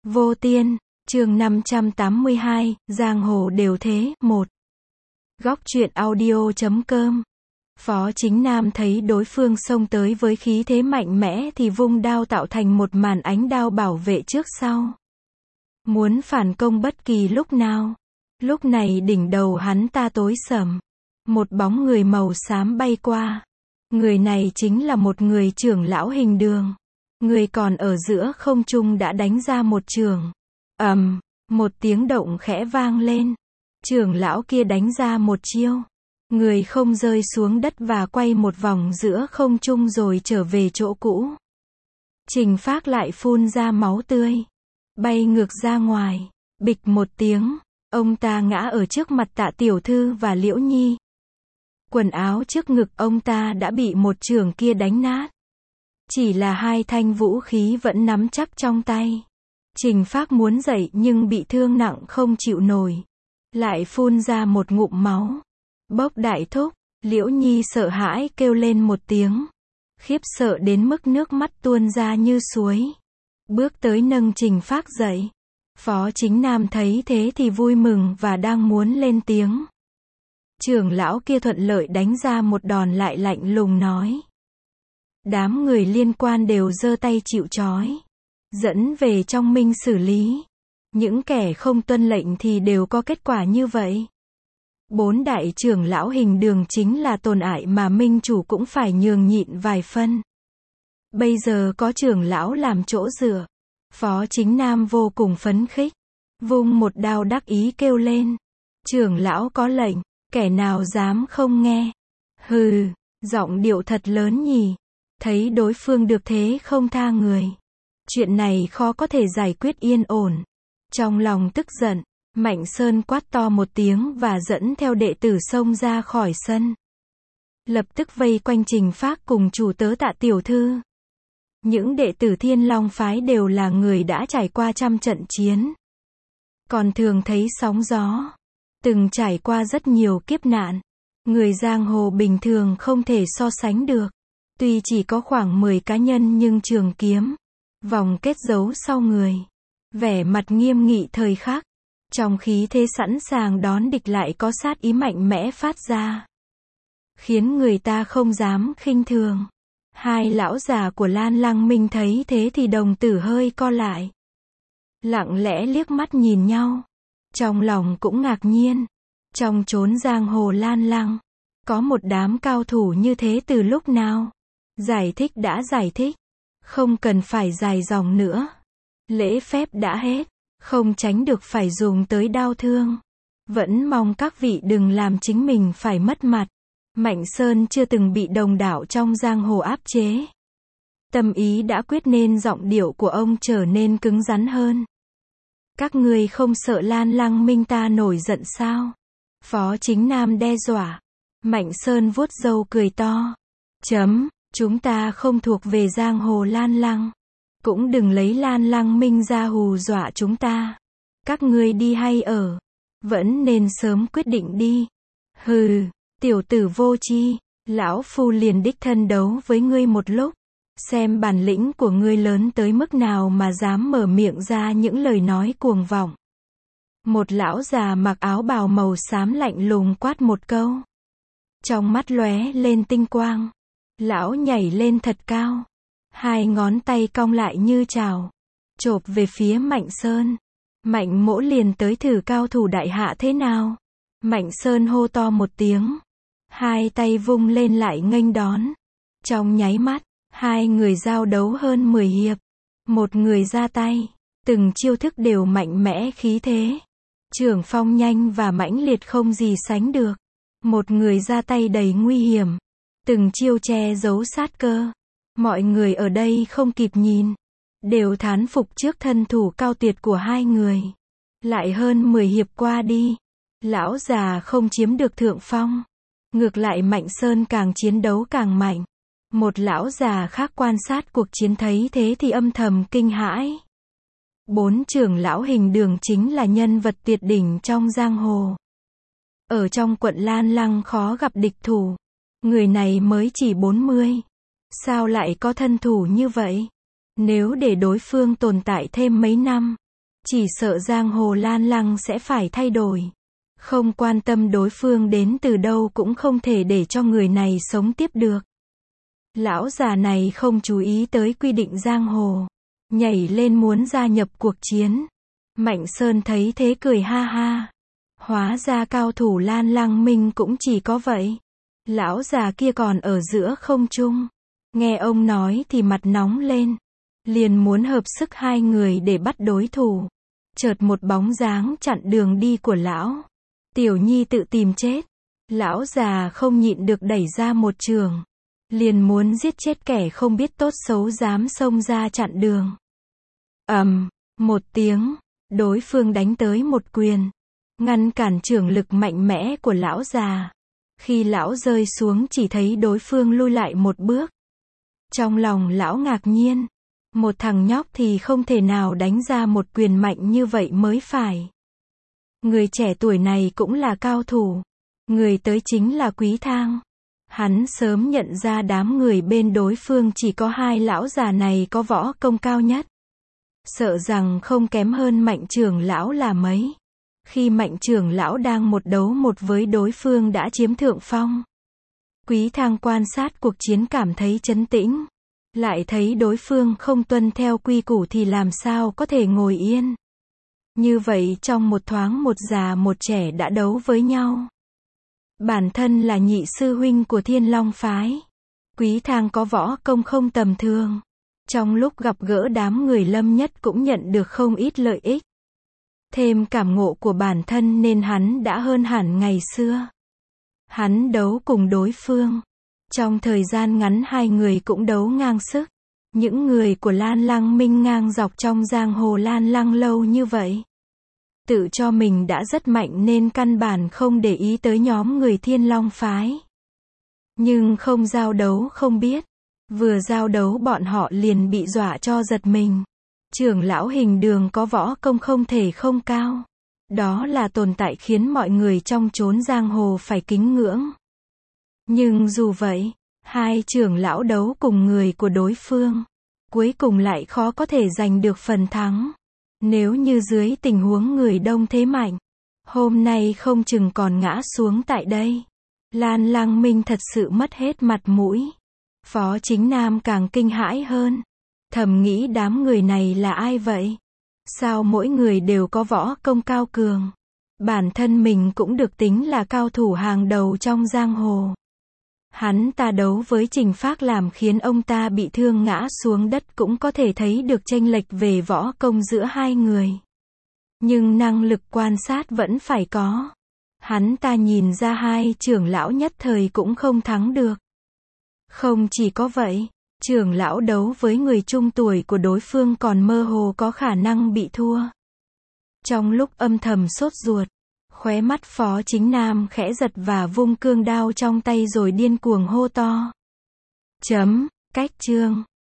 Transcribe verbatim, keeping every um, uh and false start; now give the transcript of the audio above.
Vô Tiên, chương năm trăm tám mươi hai, giang hồ đều thế, một. Góc truyện audio chấm com. Phó Chính Nam thấy đối phương xông tới với khí thế mạnh mẽ thì vung đao tạo thành một màn ánh đao bảo vệ trước sau. Muốn phản công bất kỳ lúc nào. Lúc này đỉnh đầu hắn ta tối sầm. Một bóng người màu xám bay qua. Người này chính là một người trưởng lão hình đường. Người còn ở giữa không trung đã đánh ra một trường. ầm, một tiếng động khẽ vang lên. Trưởng lão kia đánh ra một chiêu. Người không rơi xuống đất và quay một vòng giữa không trung rồi trở về chỗ cũ. Trình Phác lại phun ra máu tươi. Bay ngược ra ngoài. Bịch một tiếng. Ông ta ngã ở trước mặt Tạ Tiểu Thư và Liễu Nhi. Quần áo trước ngực ông ta đã bị một chưởng kia đánh nát. Chỉ là hai thanh vũ khí vẫn nắm chắc trong tay. Trình Phác muốn dậy nhưng bị thương nặng không chịu nổi. Lại phun ra một ngụm máu. Bốc đại thúc, Liễu Nhi sợ hãi kêu lên một tiếng. Khiếp sợ đến mức nước mắt tuôn ra như suối. Bước tới nâng Trình Phác dậy. Phó Chính Nam thấy thế thì vui mừng và đang muốn lên tiếng. Trưởng lão kia thuận lợi đánh ra một đòn lại lạnh lùng nói. Đám người liên quan đều giơ tay chịu trói. Dẫn về trong minh xử lý. Những kẻ không tuân lệnh thì đều có kết quả như vậy. Bốn đại trưởng lão hình đường chính là tồn tại mà minh chủ cũng phải nhường nhịn vài phân. Bây giờ có trưởng lão làm chỗ dựa. Phó Chính Nam vô cùng phấn khích. Vung một đao đắc ý kêu lên. Trưởng lão có lệnh, kẻ nào dám không nghe. Hừ, giọng điệu thật lớn nhỉ. Thấy đối phương được thế không tha người. Chuyện này khó có thể giải quyết yên ổn. Trong lòng tức giận, Mạnh Sơn quát to một tiếng và dẫn theo đệ tử xông ra khỏi sân. Lập tức vây quanh Trình Phác cùng chủ tớ Tạ Tiểu Thư. Những đệ tử Thiên Long phái đều là người đã trải qua trăm trận chiến. Còn thường thấy sóng gió. Từng trải qua rất nhiều kiếp nạn. Người giang hồ bình thường không thể so sánh được. Tuy chỉ có khoảng mười cá nhân nhưng trường kiếm, vòng kết giấu sau người. Vẻ mặt nghiêm nghị thời khắc. Trong khí thế sẵn sàng đón địch lại có sát ý mạnh mẽ phát ra. Khiến người ta không dám khinh thường. Hai lão già của Lan Lăng Minh thấy thế thì đồng tử hơi co lại. Lặng lẽ liếc mắt nhìn nhau. Trong lòng cũng ngạc nhiên. Trong chốn giang hồ Lan Lăng, có một đám cao thủ như thế từ lúc nào? Giải thích đã giải thích. Không cần phải dài dòng nữa. Lễ phép đã hết. Không tránh được phải dùng tới đau thương. Vẫn mong các vị đừng làm chính mình phải mất mặt. Mạnh Sơn chưa từng bị đồng đạo trong giang hồ áp chế. Tâm ý đã quyết nên giọng điệu của ông trở nên cứng rắn hơn. Các ngươi không sợ Lan Lăng Minh ta nổi giận sao? Phó Chính Nam đe dọa. Mạnh Sơn vuốt râu cười to. Chấm, chúng ta không thuộc về giang hồ Lan Lăng. Cũng đừng lấy Lan Lăng Minh ra hù dọa chúng ta. Các ngươi đi hay ở, vẫn nên sớm quyết định đi. Hừ, tiểu tử vô tri, lão phu liền đích thân đấu với ngươi một lúc. Xem bản lĩnh của ngươi lớn tới mức nào mà dám mở miệng ra những lời nói cuồng vọng. Một lão già mặc áo bào màu xám lạnh lùng quát một câu. Trong mắt lóe lên tinh quang. Lão nhảy lên thật cao. Hai ngón tay cong lại như chào. Chộp về phía Mạnh Sơn. Mạnh Mỗ liền tới thử cao thủ đại hạ thế nào. Mạnh Sơn hô to một tiếng. Hai tay vung lên lại nghênh đón. Trong nháy mắt, hai người giao đấu hơn mười hiệp. Một người ra tay. Từng chiêu thức đều mạnh mẽ khí thế. Chưởng phong nhanh và mãnh liệt không gì sánh được. Một người ra tay đầy nguy hiểm. Từng chiêu che giấu sát cơ. Mọi người ở đây không kịp nhìn. Đều thán phục trước thân thủ cao tuyệt của hai người. Lại hơn mười hiệp qua đi. Lão già không chiếm được thượng phong. Ngược lại Mạnh Sơn càng chiến đấu càng mạnh. Một lão già khác quan sát cuộc chiến thấy thế thì âm thầm kinh hãi. Bốn trưởng lão hình đường chính là nhân vật tuyệt đỉnh trong giang hồ. Ở trong quận Lan Lăng khó gặp địch thủ. Người này mới chỉ bốn mươi. Sao lại có thân thủ như vậy? Nếu để đối phương tồn tại thêm mấy năm, Chỉ sợ giang hồ Lan Lăng sẽ phải thay đổi. Không quan tâm đối phương đến từ đâu cũng không thể để cho người này sống tiếp được. Lão già này không chú ý tới quy định giang hồ. Nhảy lên muốn gia nhập cuộc chiến. Mạnh Sơn thấy thế cười ha ha. Hóa ra cao thủ Lan Lăng Minh cũng chỉ có vậy. Lão già kia còn ở giữa không trung. Nghe ông nói thì mặt nóng lên. Liền muốn hợp sức hai người để bắt đối thủ. Chợt một bóng dáng chặn đường đi của lão. Tiểu Nhi tự tìm chết. Lão già không nhịn được đẩy ra một trường. Liền muốn giết chết kẻ không biết tốt xấu dám xông ra chặn đường. ầm, một tiếng, đối phương đánh tới một quyền. Ngăn cản trưởng lực mạnh mẽ của lão già. Khi lão rơi xuống chỉ thấy đối phương lui lại một bước. Trong lòng lão ngạc nhiên. Một thằng nhóc thì không thể nào đánh ra một quyền mạnh như vậy mới phải. Người trẻ tuổi này cũng là cao thủ. Người tới chính là Quý Thang. Hắn sớm nhận ra đám người bên đối phương chỉ có hai lão già này có võ công cao nhất. Sợ rằng không kém hơn Mạnh trưởng lão là mấy. Khi Mạnh trưởng lão đang một đấu một với đối phương đã chiếm thượng phong. Quý Thang quan sát cuộc chiến cảm thấy trấn tĩnh. Lại thấy đối phương không tuân theo quy củ thì làm sao có thể ngồi yên. Như vậy trong một thoáng một già một trẻ đã đấu với nhau. Bản thân là nhị sư huynh của Thiên Long phái. Quý Thang có võ công không tầm thường. Trong lúc gặp gỡ đám người Lâm Nhất cũng nhận được không ít lợi ích. Thêm cảm ngộ của bản thân nên hắn đã hơn hẳn ngày xưa. Hắn đấu cùng đối phương. Trong thời gian ngắn hai người cũng đấu ngang sức. Những người của Lan Lăng Minh ngang dọc trong giang hồ Lan Lăng lâu như vậy. Tự cho mình đã rất mạnh nên căn bản không để ý tới nhóm người Thiên Long phái. Nhưng không giao đấu không biết. Vừa giao đấu bọn họ liền bị dọa cho giật mình. Trưởng lão Hình Đường có võ công không thể không cao. Đó là tồn tại khiến mọi người trong chốn giang hồ phải kính ngưỡng. Nhưng dù vậy, hai trưởng lão đấu cùng người của đối phương. Cuối cùng lại khó có thể giành được phần thắng. Nếu như dưới tình huống người đông thế mạnh, hôm nay không chừng còn ngã xuống tại đây. Lan Lăng Minh thật sự mất hết mặt mũi. Phó Chính Nam càng kinh hãi hơn. Thầm nghĩ đám người này là ai vậy? Sao mỗi người đều có võ công cao cường? Bản thân mình cũng được tính là cao thủ hàng đầu trong giang hồ. Hắn ta đấu với Trình Phác làm khiến ông ta bị thương ngã xuống đất cũng có thể thấy được chênh lệch về võ công giữa hai người. Nhưng năng lực quan sát vẫn phải có. Hắn ta nhìn ra hai trưởng lão nhất thời cũng không thắng được. Không chỉ có vậy, trưởng lão đấu với người trung tuổi của đối phương còn mơ hồ có khả năng bị thua. Trong lúc âm thầm sốt ruột, khóe mắt Phó Chính Nam khẽ giật và vung cương đao trong tay rồi điên cuồng hô to. Chấm, cách chương.